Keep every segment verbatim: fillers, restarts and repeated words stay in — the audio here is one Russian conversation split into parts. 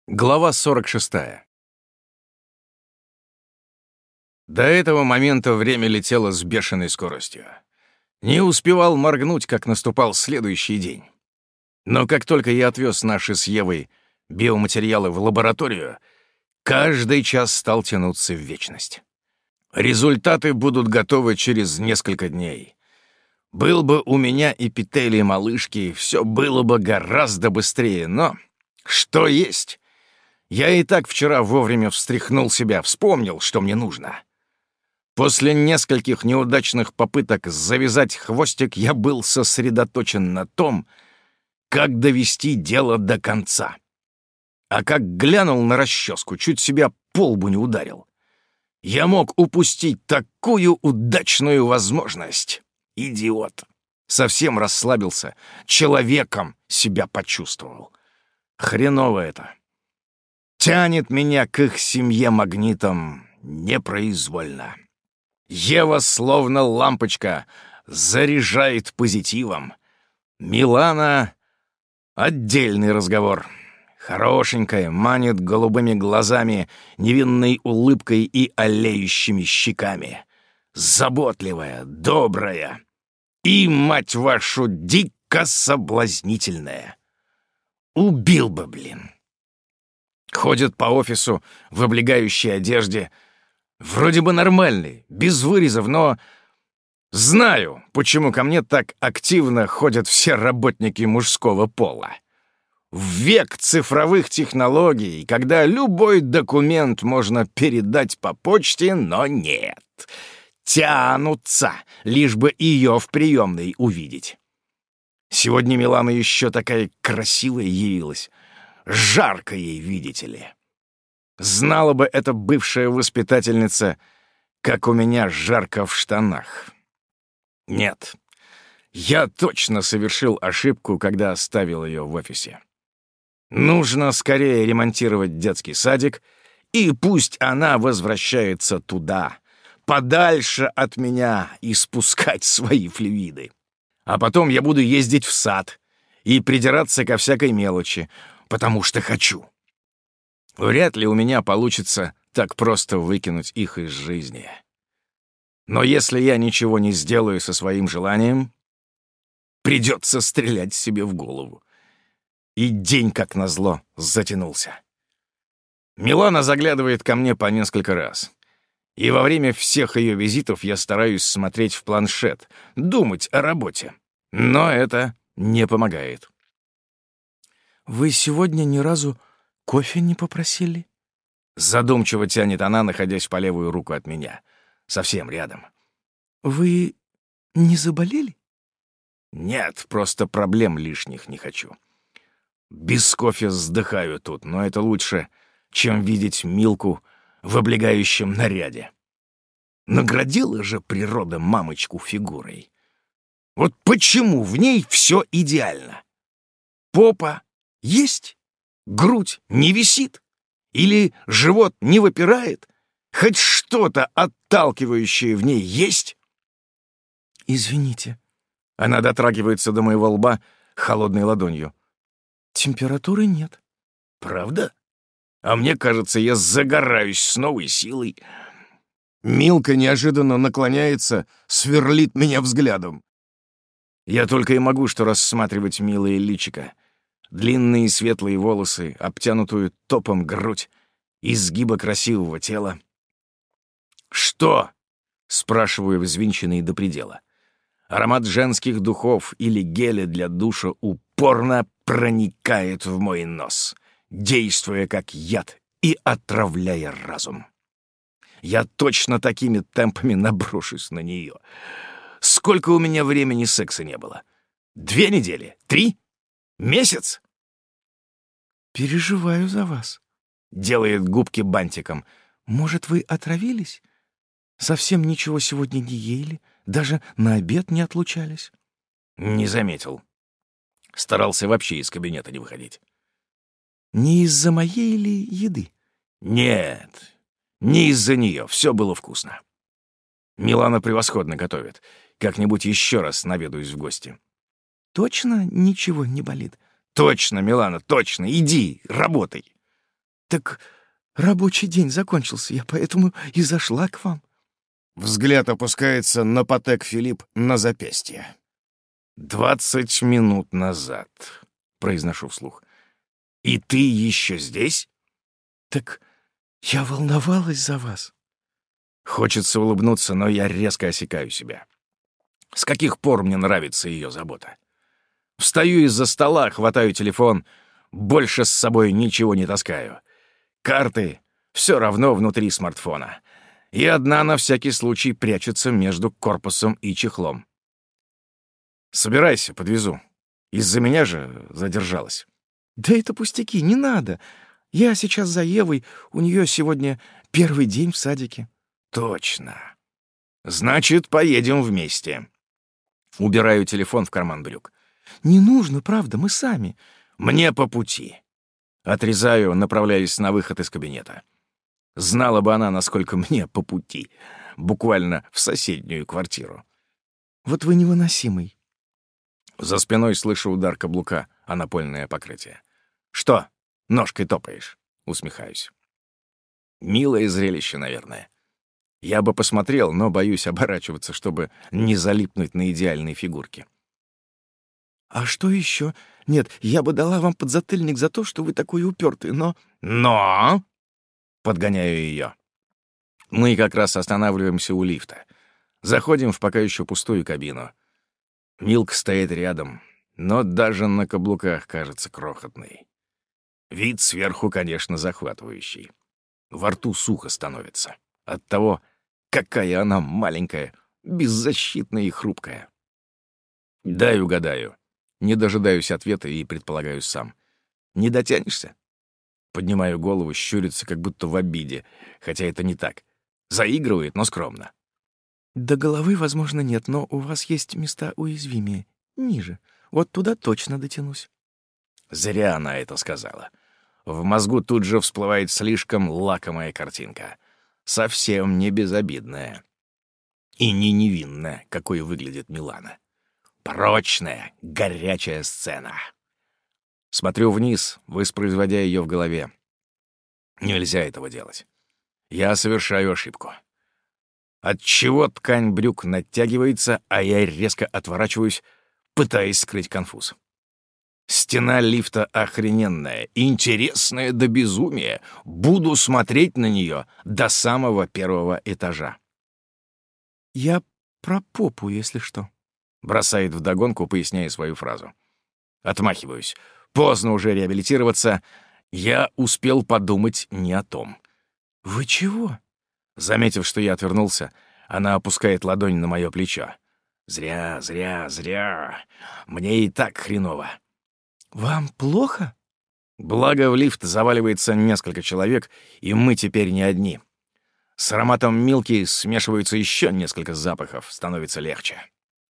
Глава сорок шестая. До этого момента время летело с бешеной скоростью. Не успевал моргнуть, как наступал следующий день. Но как только я отвез наши с Евой биоматериалы в лабораторию, каждый час стал тянуться в вечность. Результаты будут готовы через несколько дней. Был бы у меня эпителий малышки, все было бы гораздо быстрее, но что есть? Я и так вчера вовремя встряхнул себя, вспомнил, что мне нужно. После нескольких неудачных попыток завязать хвостик я был сосредоточен на том, как довести дело до конца. А как глянул на расческу, чуть себя по лбу не ударил. Я мог упустить такую удачную возможность. Идиот. Совсем расслабился, человеком себя почувствовал. Хреново это. Тянет меня к их семье магнитом непроизвольно. Ева, словно лампочка, заряжает позитивом. Милана — отдельный разговор. Хорошенькая, манит голубыми глазами, невинной улыбкой и олеющими щеками. Заботливая, добрая и, мать вашу, дико соблазнительная. Убил бы, блин. Ходит по офису в облегающей одежде. Вроде бы нормальный, без вырезов, но знаю, почему ко мне так активно ходят все работники мужского пола. В век цифровых технологий, когда любой документ можно передать по почте, но нет. Тянутся, лишь бы ее в приемной увидеть. Сегодня Милана еще такая красивая явилась. Жарко ей, видите ли. Знала бы эта бывшая воспитательница, как у меня жарко в штанах. Нет, я точно совершил ошибку, когда оставил ее в офисе. Нужно скорее ремонтировать детский садик, и пусть она возвращается туда, подальше от меня, и спускать свои флюиды. А потом я буду ездить в сад и придираться ко всякой мелочи, потому что хочу. Вряд ли у меня получится так просто выкинуть их из жизни. Но если я ничего не сделаю со своим желанием, придется стрелять себе в голову. И день, как назло, затянулся. Милана заглядывает ко мне по несколько раз. И во время всех ее визитов я стараюсь смотреть в планшет, думать о работе. Но это не помогает. «Вы сегодня ни разу кофе не попросили?» Задумчиво тянет она, находясь по левую руку от меня. Совсем рядом. «Вы не заболели?» «Нет, просто проблем лишних не хочу. Без кофе вздыхаю тут, но это лучше, чем видеть Милку в облегающем наряде. Наградила же природа мамочку фигурой. Вот почему в ней все идеально? Попа есть? Грудь не висит? Или живот не выпирает? Хоть что-то отталкивающее в ней есть?» «Извините». Она дотрагивается до моего лба холодной ладонью. «Температуры нет». «Правда? А мне кажется, я загораюсь с новой силой». Милка неожиданно наклоняется, сверлит меня взглядом. Я только и могу что рассматривать милое личико. Длинные светлые волосы, обтянутую топом грудь, изгиба красивого тела. «Что?» — спрашиваю, взвинченный до предела. Аромат женских духов или геля для душа упорно проникает в мой нос, действуя как яд и отравляя разум. Я точно такими темпами наброшусь на нее. Сколько у меня времени секса не было? Две недели? Три? Месяц? «Переживаю за вас», — делает губки бантиком. «Может, вы отравились? Совсем ничего сегодня не ели, даже на обед не отлучались?» Не заметил. Старался вообще из кабинета не выходить. «Не из-за моей ли еды?» Нет, не из-за нее. Все было вкусно. Милана превосходно готовит. Как-нибудь еще раз наведаюсь в гости. «Точно ничего не болит?» «Точно, Милана, точно. Иди, работай». Так рабочий день закончился, я поэтому и зашла к вам. Взгляд опускается на Патек Филипп на запястье. «Двадцать минут назад», — произношу вслух. «И ты еще здесь?» Так я волновалась за вас. Хочется улыбнуться, но я резко осекаю себя. С каких пор мне нравится ее забота? Встаю из-за стола, хватаю телефон, больше с собой ничего не таскаю. Карты все равно внутри смартфона. И одна на всякий случай прячется между корпусом и чехлом. «Собирайся, подвезу. Из-за меня же задержалась». Да это пустяки, не надо. Я сейчас за Евой, у нее сегодня первый день в садике. «Точно. Значит, поедем вместе». Убираю телефон в карман брюк. Не нужно, правда, мы сами. «Мне по пути». Отрезаю, направляясь на выход из кабинета. Знала бы она, насколько мне по пути. Буквально в соседнюю квартиру. Вот вы невыносимый. За спиной слышу удар каблука о напольное покрытие. «Что, ножкой топаешь?» — усмехаюсь. Милое зрелище, наверное. Я бы посмотрел, но боюсь оборачиваться, чтобы не залипнуть на идеальной фигурке. А что еще? Нет, я бы дала вам подзатыльник за то, что вы такой упертый, но... «Но!» — подгоняю ее. Мы как раз останавливаемся у лифта. Заходим в пока еще пустую кабину. Милка стоит рядом, но даже на каблуках кажется крохотной. Вид сверху, конечно, захватывающий. Во рту сухо становится от того, какая она маленькая, беззащитная и хрупкая. Дай угадаю. Не дожидаюсь ответа и предполагаю сам. Не дотянешься? Поднимаю голову, щурится, как будто в обиде, хотя это не так. Заигрывает, но скромно. До головы, возможно, нет, но у вас есть места уязвимее, ниже. Вот туда точно дотянусь. Зря она это сказала. В мозгу тут же всплывает слишком лакомая картинка. Совсем не безобидная. И не невинная, какой выглядит Милана. Прочная, горячая сцена. Смотрю вниз, воспроизводя ее в голове. Нельзя этого делать. Я совершаю ошибку. Отчего ткань брюк натягивается, а я резко отворачиваюсь, пытаясь скрыть конфуз. Стена лифта охрененная, интересная до безумия. Буду смотреть на нее до самого первого этажа. Я про попу, если что. Бросает вдогонку, поясняя свою фразу. Отмахиваюсь. Поздно уже реабилитироваться. Я успел подумать не о том. Вы чего? Заметив, что я отвернулся, она опускает ладонь на мое плечо. Зря, зря, зря. Мне и так хреново. Вам плохо? Благо в лифт заваливается несколько человек, и мы теперь не одни. С ароматом Милки смешиваются еще несколько запахов, становится легче.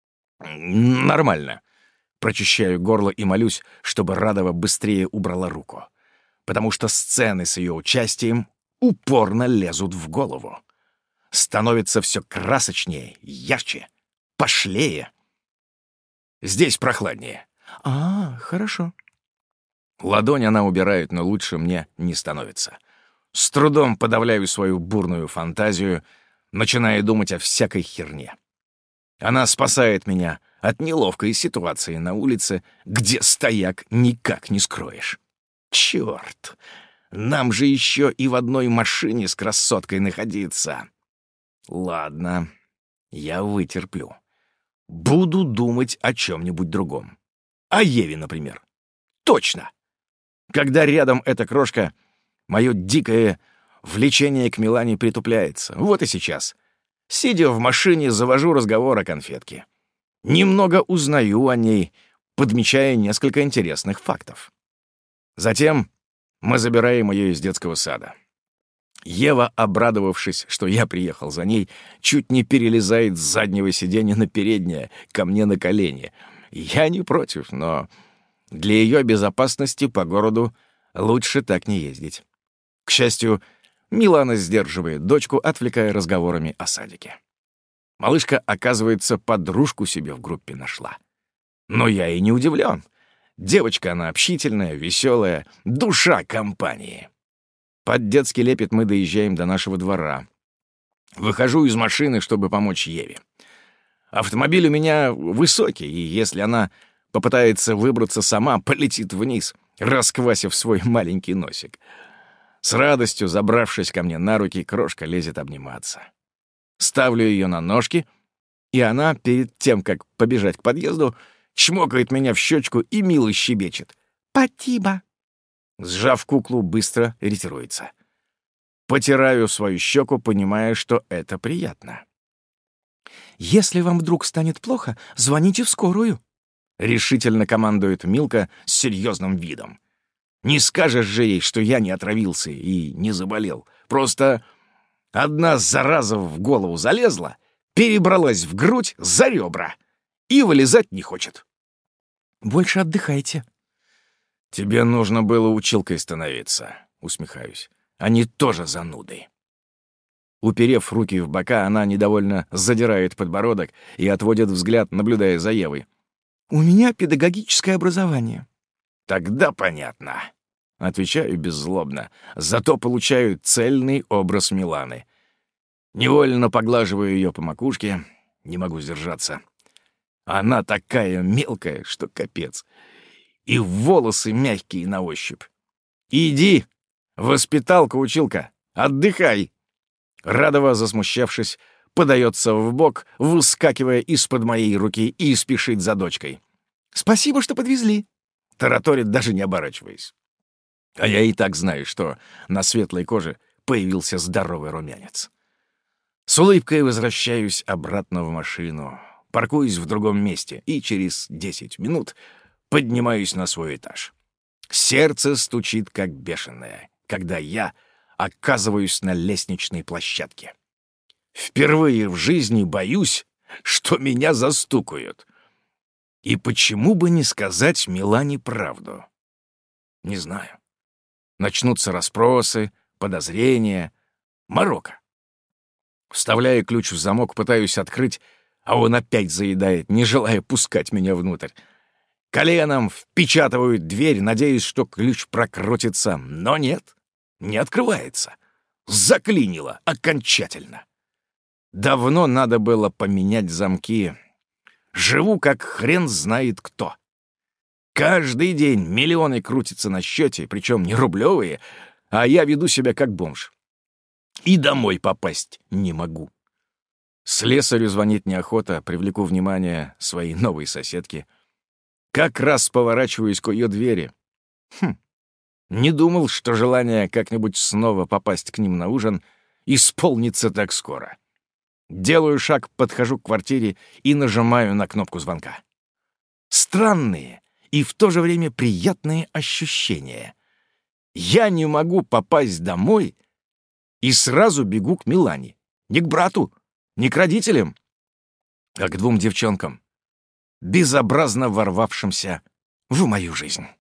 Нормально. Прочищаю горло и молюсь, чтобы Радова быстрее убрала руку. Потому что сцены с ее участием упорно лезут в голову. Становится все красочнее, ярче, пошлее. Здесь прохладнее. А, хорошо. Ладонь она убирает, но лучше мне не становится. С трудом подавляю свою бурную фантазию, начиная думать о всякой херне. Она спасает меня от неловкой ситуации на улице, где стояк никак не скроешь. Чёрт! Нам же еще и в одной машине с красоткой находиться. Ладно, я вытерплю. Буду думать о чем-нибудь другом. О Еве, например. Точно! Когда рядом эта крошка, мое дикое влечение к Милане притупляется. Вот и сейчас. Сидя в машине, завожу разговор о конфетке. Немного узнаю о ней, подмечая несколько интересных фактов. Затем мы забираем ее из детского сада. Ева, обрадовавшись, что я приехал за ней, чуть не перелезает с заднего сиденья на переднее, ко мне на колени. Я не против, но для ее безопасности по городу лучше так не ездить. К счастью, Милана сдерживает дочку, отвлекая разговорами о садике. Малышка, оказывается, подружку себе в группе нашла. Но я и не удивлен. Девочка она общительная, веселая, душа компании. Под детский лепет мы доезжаем до нашего двора. Выхожу из машины, чтобы помочь Еве. Автомобиль у меня высокий, и если она попытается выбраться сама, полетит вниз, расквасив свой маленький носик. С радостью, забравшись ко мне на руки, крошка лезет обниматься. Ставлю ее на ножки, и она, перед тем, как побежать к подъезду, чмокает меня в щечку и мило щебечет. «Спасибо!» Сжав куклу, быстро ретируется. Потираю свою щеку, понимая, что это приятно. «Если вам вдруг станет плохо, звоните в скорую», — решительно командует Милка с серьезным видом. Не скажешь же ей, что я не отравился и не заболел. Просто одна зараза в голову залезла, перебралась в грудь за ребра и вылезать не хочет. «Больше отдыхайте». «Тебе нужно было училкой становиться», — усмехаюсь. «Они тоже зануды». Уперев руки в бока, она недовольно задирает подбородок и отводит взгляд, наблюдая за Евой. «У меня педагогическое образование». «Тогда понятно», — отвечаю беззлобно, зато получаю цельный образ Миланы. Невольно поглаживаю ее по макушке, не могу сдержаться. Она такая мелкая, что капец. И волосы мягкие на ощупь. «Иди, воспиталка-училка, отдыхай!» Радова, засмущавшись, подается вбок, выскакивая из-под моей руки и спешит за дочкой. «Спасибо, что подвезли», — тараторит, даже не оборачиваясь. А я и так знаю, что на светлой коже появился здоровый румянец. С улыбкой возвращаюсь обратно в машину, паркуюсь в другом месте и через десять минут поднимаюсь на свой этаж. Сердце стучит как бешеное, когда я оказываюсь на лестничной площадке. Впервые в жизни боюсь, что меня застукают. И почему бы не сказать Милане правду? Не знаю. Начнутся расспросы, подозрения, морока. Вставляя ключ в замок, пытаюсь открыть, а он опять заедает, не желая пускать меня внутрь. Коленом впечатываю дверь, надеясь, что ключ прокрутится, но нет, не открывается. Заклинило окончательно. Давно надо было поменять замки. Живу, как хрен знает кто. Каждый день миллионы крутятся на счете, причем не рублевые, а я веду себя как бомж. И домой попасть не могу. Слесарю звонить неохота, привлеку внимание своей новой соседки. Как раз поворачиваюсь к ее двери. Хм, не думал, что желание как-нибудь снова попасть к ним на ужин исполнится так скоро. Делаю шаг, подхожу к квартире и нажимаю на кнопку звонка. Странные и в то же время приятные ощущения. Я не могу попасть домой и сразу бегу к Милане. Не к брату, не к родителям, а к двум девчонкам, безобразно ворвавшимся в мою жизнь.